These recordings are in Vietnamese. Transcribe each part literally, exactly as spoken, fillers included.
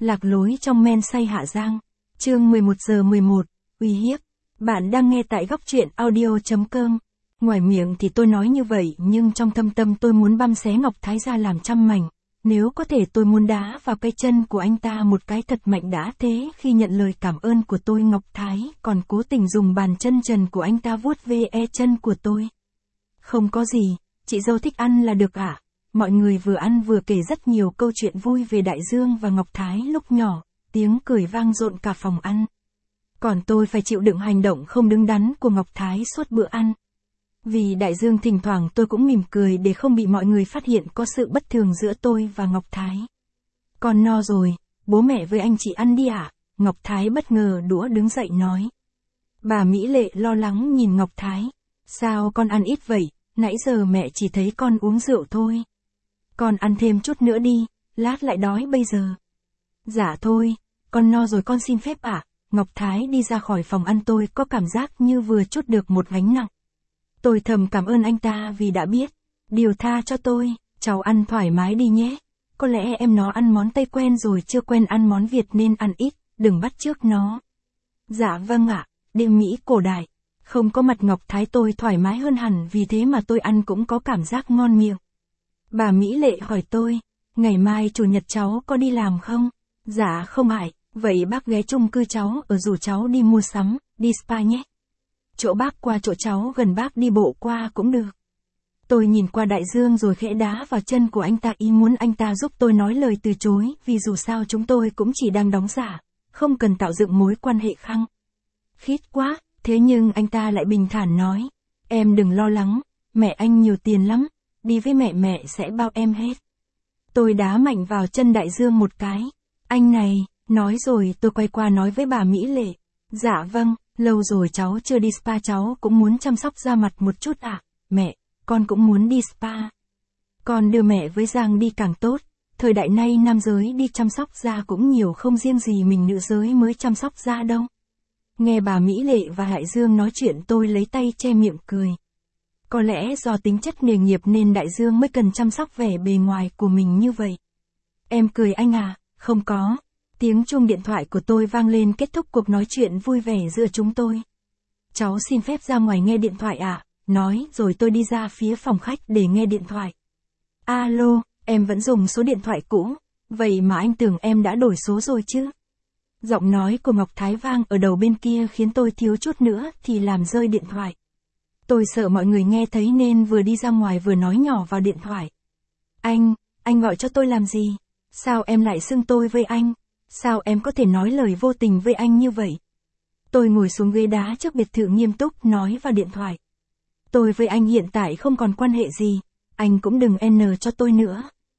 Lạc lối trong men say Hạ Giang. Chương mười một giờ mười một, uy hiếp. Bạn đang nghe tại góc truyện audio chấm com. Ngoài miệng thì tôi nói như vậy nhưng trong thâm tâm tôi muốn băm xé Ngọc Thái ra làm trăm mảnh. Nếu có thể tôi muốn đá vào cái chân của anh ta một cái thật mạnh đã thế khi nhận lời cảm ơn của tôi. Ngọc Thái còn cố tình dùng bàn chân trần của anh ta vuốt ve chân của tôi. Không có gì, chị dâu thích ăn là được ạ. À? Mọi người vừa ăn vừa kể rất nhiều câu chuyện vui về Đại Dương và Ngọc Thái lúc nhỏ, tiếng cười vang rộn cả phòng ăn. Còn tôi phải chịu đựng hành động không đứng đắn của Ngọc Thái suốt bữa ăn. Vì Đại Dương thỉnh thoảng tôi cũng mỉm cười để không bị mọi người phát hiện có sự bất thường giữa tôi và Ngọc Thái. Con no rồi, bố mẹ với anh chị ăn đi ạ. À? Ngọc Thái bất ngờ đũa đứng dậy nói. Bà Mỹ Lệ lo lắng nhìn Ngọc Thái. Sao con ăn ít vậy, nãy giờ mẹ chỉ thấy con uống rượu thôi. Con ăn thêm chút nữa đi, lát lại đói bây giờ. Dạ thôi, con no rồi con xin phép ạ. À? Ngọc Thái đi ra khỏi phòng ăn tôi có cảm giác như vừa trút được một gánh nặng. Tôi thầm cảm ơn anh ta vì đã biết, điều tha cho tôi, cháu ăn thoải mái đi nhé. Có lẽ em nó ăn món Tây quen rồi chưa quen ăn món Việt nên ăn ít, đừng bắt chước nó. Dạ vâng ạ, đêm Mỹ cổ đại. Không có mặt Ngọc Thái tôi thoải mái hơn hẳn vì thế mà tôi ăn cũng có cảm giác ngon miệng. Bà Mỹ Lệ hỏi tôi, ngày mai chủ nhật cháu có đi làm không? Dạ không ạ, vậy bác ghé chung cư cháu ở rủ cháu đi mua sắm, đi spa nhé. Chỗ bác qua chỗ cháu gần bác đi bộ qua cũng được. Tôi nhìn qua Đại Dương rồi khẽ đá vào chân của anh ta ý muốn anh ta giúp tôi nói lời từ chối vì dù sao chúng tôi cũng chỉ đang đóng giả, không cần tạo dựng mối quan hệ khăng khít quá. Thế nhưng anh ta lại bình thản nói, em đừng lo lắng, mẹ anh nhiều tiền lắm, đi với mẹ mẹ sẽ bao em hết. Tôi đá mạnh vào chân Đại Dương một cái. Anh này, nói rồi tôi quay qua nói với bà Mỹ Lệ. Dạ vâng, lâu rồi cháu chưa đi spa cháu cũng muốn chăm sóc da mặt một chút ạ. À? Mẹ, con cũng muốn đi spa. Con đưa mẹ với Giang đi càng tốt, thời đại nay nam giới đi chăm sóc da cũng nhiều không riêng gì mình nữ giới mới chăm sóc da đâu. Nghe bà Mỹ Lệ và Đại Dương nói chuyện tôi lấy tay che miệng cười. Có lẽ do tính chất nghề nghiệp nên Đại Dương mới cần chăm sóc vẻ bề ngoài của mình như vậy. Em cười anh à, không có. Tiếng chuông điện thoại của tôi vang lên kết thúc cuộc nói chuyện vui vẻ giữa chúng tôi. Cháu xin phép ra ngoài nghe điện thoại ạ, à? Nói rồi tôi đi ra phía phòng khách để nghe điện thoại. Alo, em vẫn dùng số điện thoại cũ, vậy mà anh tưởng em đã đổi số rồi chứ? Giọng nói của Ngọc Thái vang ở đầu bên kia khiến tôi thiếu chút nữa thì làm rơi điện thoại. Tôi sợ mọi người nghe thấy nên vừa đi ra ngoài vừa nói nhỏ vào điện thoại. Anh, anh gọi cho tôi làm gì? Sao em lại xưng tôi với anh? Sao em có thể nói lời vô tình với anh như vậy? Tôi ngồi xuống ghế đá trước biệt thự nghiêm túc nói vào điện thoại. Tôi với anh hiện tại không còn quan hệ gì, anh cũng đừng n cho tôi nữa.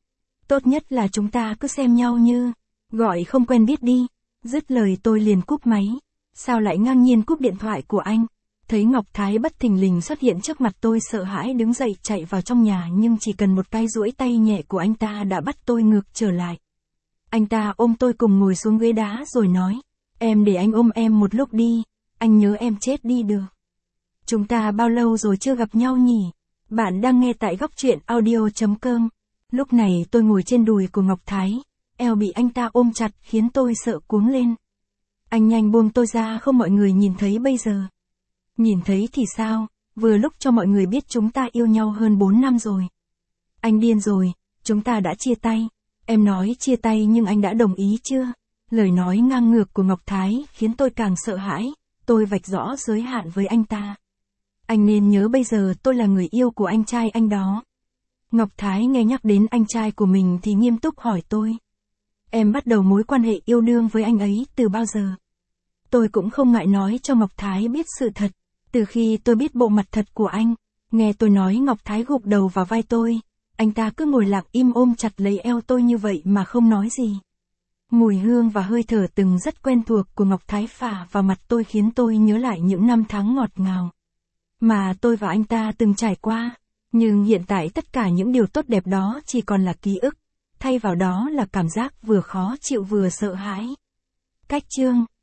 Tốt nhất là chúng ta cứ xem nhau như gọi không quen biết đi. Dứt lời tôi liền cúp máy. Sao lại ngang nhiên cúp điện thoại của anh? Thấy Ngọc Thái bất thình lình xuất hiện trước mặt tôi sợ hãi đứng dậy chạy vào trong nhà nhưng chỉ cần một cái duỗi tay nhẹ của anh ta đã bắt tôi ngược trở lại. Anh ta ôm tôi cùng ngồi xuống ghế đá rồi nói, em để anh ôm em một lúc đi, anh nhớ em chết đi được. Chúng ta bao lâu rồi chưa gặp nhau nhỉ? Bạn đang nghe tại góc truyện audio chấm com. Lúc này tôi ngồi trên đùi của Ngọc Thái. Eo bị anh ta ôm chặt khiến tôi sợ cuống lên. Anh nhanh buông tôi ra không mọi người nhìn thấy bây giờ. Nhìn thấy thì sao, vừa lúc cho mọi người biết chúng ta yêu nhau hơn bốn năm rồi. Anh điên rồi, chúng ta đã chia tay. Em nói chia tay nhưng anh đã đồng ý chưa? Lời nói ngang ngược của Ngọc Thái khiến tôi càng sợ hãi, tôi vạch rõ giới hạn với anh ta. Anh nên nhớ bây giờ tôi là người yêu của anh trai anh đó. Ngọc Thái nghe nhắc đến anh trai của mình thì nghiêm túc hỏi tôi. Em bắt đầu mối quan hệ yêu đương với anh ấy từ bao giờ? Tôi cũng không ngại nói cho Ngọc Thái biết sự thật. Từ khi tôi biết bộ mặt thật của anh, nghe tôi nói Ngọc Thái gục đầu vào vai tôi. Anh ta cứ ngồi lặng im ôm chặt lấy eo tôi như vậy mà không nói gì. Mùi hương và hơi thở từng rất quen thuộc của Ngọc Thái phả vào mặt tôi khiến tôi nhớ lại những năm tháng ngọt ngào mà tôi và anh ta từng trải qua. Nhưng hiện tại tất cả những điều tốt đẹp đó chỉ còn là ký ức. Thay vào đó là cảm giác vừa khó chịu vừa sợ hãi. Cách chương